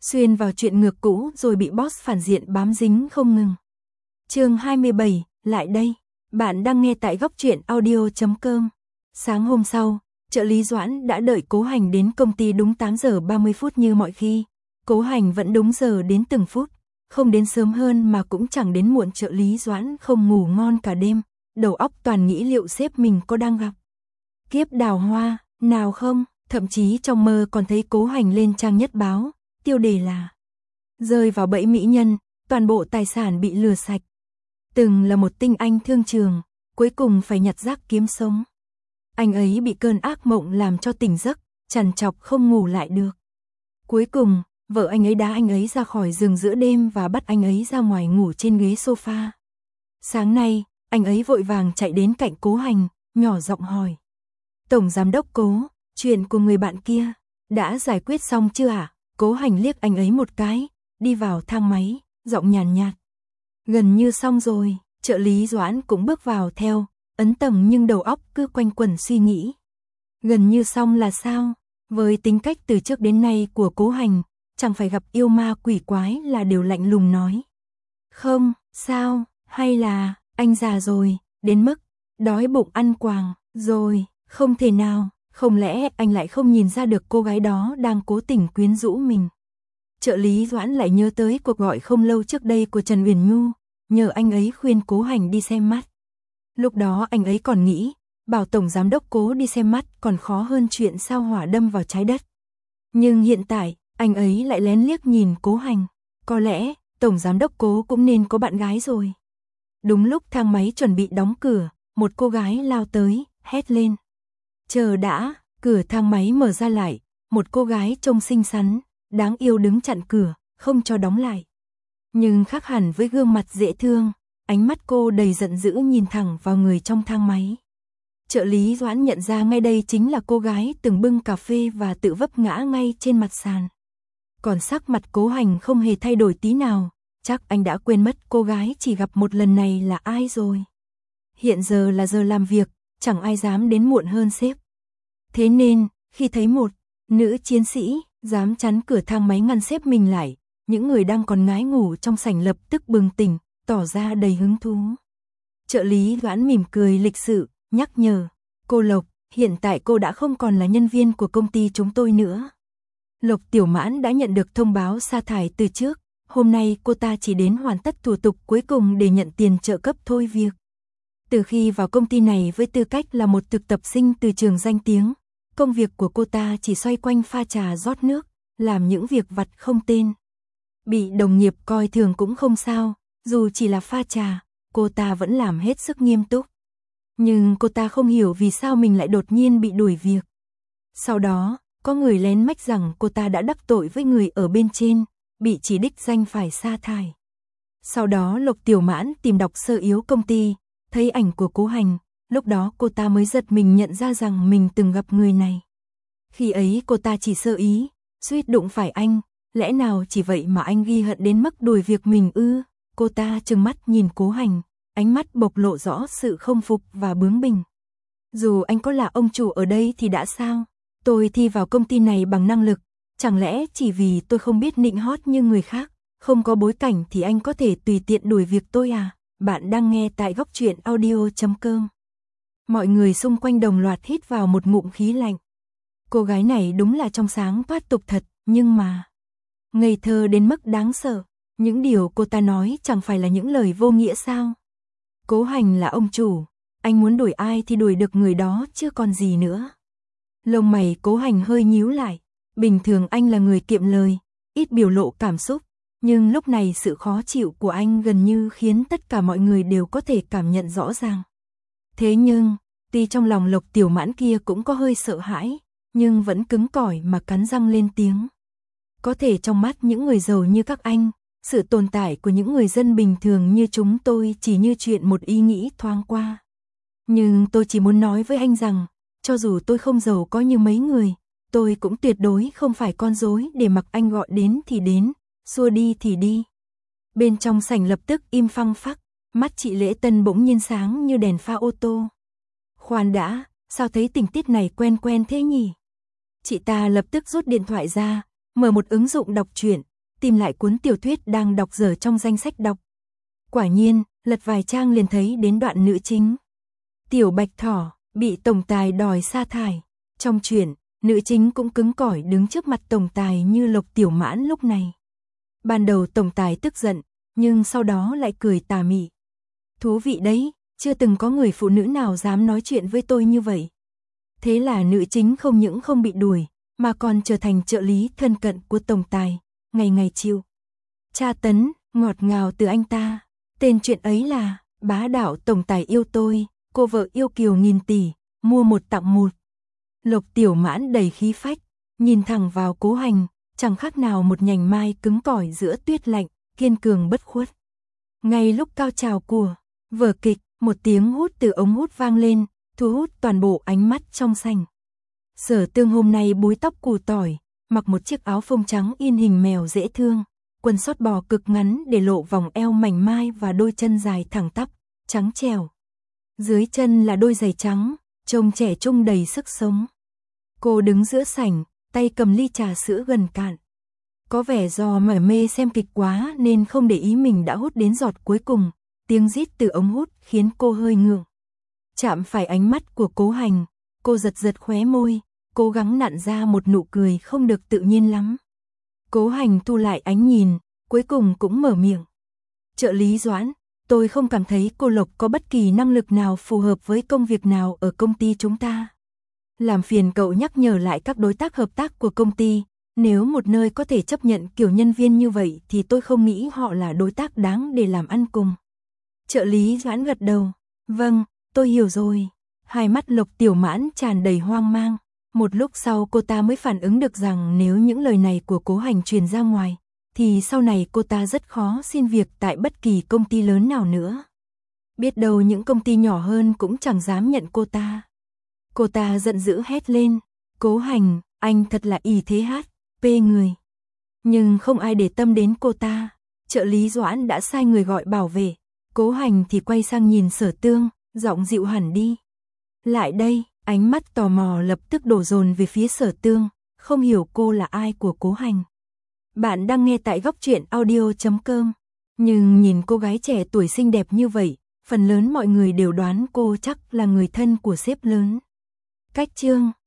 xuyên vào chuyện ngược cũ rồi bị boss phản diện bám dính không ngừng. Chương 27, lại đây. Bạn đang nghe tại góc truyện audio.com. Sáng hôm sau, trợ lý Doãn đã đợi Cố Hành đến công ty đúng 8 giờ 30 phút như mọi khi. Cố Hành vẫn đúng giờ đến từng phút, không đến sớm hơn mà cũng chẳng đến muộn. Trợ lý Doãn không ngủ ngon cả đêm, đầu óc toàn nghĩ liệu sếp mình có đang gặp kiếp đào hoa nào không, thậm chí trong mơ còn thấy Cố Hành lên trang nhất báo, tiêu đề là rơi vào bẫy mỹ nhân, toàn bộ tài sản bị lừa sạch. Từng là một tinh anh thương trường, cuối cùng phải nhặt rác kiếm sống. Anh ấy bị cơn ác mộng làm cho tỉnh giấc, trằn trọc không ngủ lại được. Cuối cùng, vợ anh ấy đá anh ấy ra khỏi giường giữa đêm và bắt anh ấy ra ngoài ngủ trên ghế sofa. Sáng nay, anh ấy vội vàng chạy đến cạnh Cố Hành, nhỏ giọng hỏi: "Tổng giám đốc Cố, chuyện của người bạn kia đã giải quyết xong chưa ạ?" Cố Hành liếc anh ấy một cái, đi vào thang máy, giọng nhàn nhạt: "Gần như xong rồi." Trợ lý Doãn cũng bước vào theo, ấn tầng nhưng đầu óc cứ quanh quẩn suy nghĩ. Gần như xong là sao? Với tính cách từ trước đến nay của Cố Hành, chẳng phải gặp yêu ma quỷ quái là đều lạnh lùng nói: "Không, sao, hay là anh già rồi, đến mức đói bụng ăn quàng rồi." Không thể nào, không lẽ anh lại không nhìn ra được cô gái đó đang cố tình quyến rũ mình? Trợ lý Doãn lại nhớ tới cuộc gọi không lâu trước đây của Trần Uyển Nhu, nhờ anh ấy khuyên Cố Hành đi xem mắt. Lúc đó anh ấy còn nghĩ, bảo tổng giám đốc Cố đi xem mắt còn khó hơn chuyện sao hỏa đâm vào trái đất. Nhưng hiện tại, anh ấy lại lén liếc nhìn Cố Hành, có lẽ tổng giám đốc Cố cũng nên có bạn gái rồi. Đúng lúc thang máy chuẩn bị đóng cửa, một cô gái lao tới, hét lên: "Chờ đã!" Cửa thang máy mở ra lại, một cô gái trông xinh xắn, đáng yêu đứng chặn cửa, không cho đóng lại. Nhưng khác hẳn với gương mặt dễ thương, ánh mắt cô đầy giận dữ nhìn thẳng vào người trong thang máy. Trợ lý Doãn nhận ra ngay đây chính là cô gái từng bưng cà phê và tự vấp ngã ngay trên mặt sàn. Còn sắc mặt Cố Hành không hề thay đổi tí nào, chắc anh đã quên mất cô gái chỉ gặp một lần này là ai rồi. Hiện giờ là giờ làm việc, chẳng ai dám đến muộn hơn sếp. Thế nên, khi thấy một nữ chiến sĩ dám chắn cửa thang máy ngăn sếp mình lại, những người đang còn ngái ngủ trong sảnh lập tức bừng tỉnh, tỏ ra đầy hứng thú. Trợ lý Doãn mỉm cười lịch sự, nhắc nhở: "Cô Lộc, hiện tại cô đã không còn là nhân viên của công ty chúng tôi nữa." Lộc Tiểu Mãn đã nhận được thông báo sa thải từ trước, hôm nay cô ta chỉ đến hoàn tất thủ tục cuối cùng để nhận tiền trợ cấp thôi việc. Từ khi vào công ty này với tư cách là một thực tập sinh từ trường danh tiếng, công việc của cô ta chỉ xoay quanh pha trà rót nước, làm những việc vặt không tên. Bị đồng nghiệp coi thường cũng không sao, dù chỉ là pha trà, cô ta vẫn làm hết sức nghiêm túc. Nhưng cô ta không hiểu vì sao mình lại đột nhiên bị đuổi việc. Sau đó, có người lén mách rằng cô ta đã đắc tội với người ở bên trên, bị chỉ đích danh phải sa thải. Sau đó Lộc Tiểu Mãn tìm đọc sơ yếu công ty, thấy ảnh của Cố Hành, lúc đó cô ta mới giật mình nhận ra rằng mình từng gặp người này. Khi ấy cô ta chỉ sơ ý, suýt đụng phải anh, lẽ nào chỉ vậy mà anh ghi hận đến mức đuổi việc mình ư? Cô ta trừng mắt nhìn Cố Hành, ánh mắt bộc lộ rõ sự không phục và bướng bỉnh. Dù anh có là ông chủ ở đây thì đã sao? Tôi thi vào công ty này bằng năng lực, chẳng lẽ chỉ vì tôi không biết nịnh hót như người khác, không có bối cảnh thì anh có thể tùy tiện đuổi việc tôi à? Bạn đang nghe tại góc truyện audio.com. Mọi người xung quanh đồng loạt hít vào một ngụm khí lạnh. Cô gái này đúng là trong sáng thoát tục thật, nhưng mà ngây thơ đến mức đáng sợ. Những điều cô ta nói chẳng phải là những lời vô nghĩa sao? Cố Hành là ông chủ, anh muốn đuổi ai thì đuổi được người đó chứ còn gì nữa. Lông mày Cố Hành hơi nhíu lại, bình thường anh là người kiệm lời, ít biểu lộ cảm xúc, nhưng lúc này sự khó chịu của anh gần như khiến tất cả mọi người đều có thể cảm nhận rõ ràng. Thế nhưng, tuy trong lòng Lộc Tiểu Mãn kia cũng có hơi sợ hãi, nhưng vẫn cứng cỏi mà cắn răng lên tiếng. Có thể trong mắt những người giàu như các anh, sự tồn tại của những người dân bình thường như chúng tôi chỉ như chuyện một ý nghĩ thoáng qua. Nhưng tôi chỉ muốn nói với anh rằng, cho dù tôi không giàu có như mấy người, tôi cũng tuyệt đối không phải con rối để mặc anh gọi đến thì đến, xua đi thì đi. Bên trong sảnh lập tức im phăng phắc, mắt chị Lễ Tân bỗng nhiên sáng như đèn pha ô tô. Khoan đã, sao thấy tình tiết này quen quen thế nhỉ? Chị ta lập tức rút điện thoại ra, mở một ứng dụng đọc truyện, tìm lại cuốn tiểu thuyết đang đọc dở trong danh sách đọc. Quả nhiên, lật vài trang liền thấy đến đoạn nữ chính. Tiểu Bạch Thỏ, bị tổng tài đòi sa thải. Trong truyện, nữ chính cũng cứng cỏi đứng trước mặt tổng tài như Lộc Tiểu Mãn lúc này. Ban đầu tổng tài tức giận, nhưng sau đó lại cười tà mị. Thú vị đấy, chưa từng có người phụ nữ nào dám nói chuyện với tôi như vậy. Thế là nữ chính không những không bị đuổi, mà còn trở thành trợ lý thân cận của tổng tài, ngày ngày chịu tra tấn, ngọt ngào từ anh ta. Tên chuyện ấy là Bá đạo tổng tài yêu tôi, cô vợ yêu kiều nghìn tỷ, mua một tặng một. Lộc Tiểu Mãn đầy khí phách, nhìn thẳng vào Cố Hành, chẳng khác nào một nhành mai cứng cỏi giữa tuyết lạnh, kiên cường bất khuất. Ngay lúc cao trào của vở kịch, một tiếng hút từ ống hút vang lên, thu hút toàn bộ ánh mắt trong sảnh. Sở Tương hôm nay búi tóc củ tỏi, mặc một chiếc áo phông trắng in hình mèo dễ thương, quần sót bò cực ngắn để lộ vòng eo mảnh mai và đôi chân dài thẳng tắp, trắng trẻo. Dưới chân là đôi giày trắng, trông trẻ trung đầy sức sống. Cô đứng giữa sảnh, tay cầm ly trà sữa gần cạn. Có vẻ do mải mê xem kịch quá nên không để ý mình đã hút đến giọt cuối cùng, tiếng rít từ ống hút khiến cô hơi ngượng. Chạm phải ánh mắt của Cố Hành, cô giật giật khóe môi, cố gắng nặn ra một nụ cười không được tự nhiên lắm. Cố Hành thu lại ánh nhìn, cuối cùng cũng mở miệng. Trợ lý Doãn, tôi không cảm thấy cô Lộc có bất kỳ năng lực nào phù hợp với công việc nào ở công ty chúng ta. Làm phiền cậu nhắc nhở lại các đối tác hợp tác của công ty, nếu một nơi có thể chấp nhận kiểu nhân viên như vậy thì tôi không nghĩ họ là đối tác đáng để làm ăn cùng. Trợ lý Doãn gật đầu, vâng, tôi hiểu rồi. Hai mắt Lộc Tiểu Mãn tràn đầy hoang mang. Một lúc sau cô ta mới phản ứng được rằng nếu những lời này của Cố Hành truyền ra ngoài, thì sau này cô ta rất khó xin việc tại bất kỳ công ty lớn nào nữa. Biết đâu những công ty nhỏ hơn cũng chẳng dám nhận cô ta. Cô ta giận dữ hét lên, Cố Hành, anh thật là ỷ thế hát, pê người. Nhưng không ai để tâm đến cô ta, trợ lý Doãn đã sai người gọi bảo vệ, Cố Hành thì quay sang nhìn Sở Tương, giọng dịu hẳn đi. Lại đây, ánh mắt tò mò lập tức đổ dồn về phía Sở Tương, không hiểu cô là ai của Cố Hành. Bạn đang nghe tại góc truyện audio.com, nhưng nhìn cô gái trẻ tuổi xinh đẹp như vậy, phần lớn mọi người đều đoán cô chắc là người thân của sếp lớn. Cách chương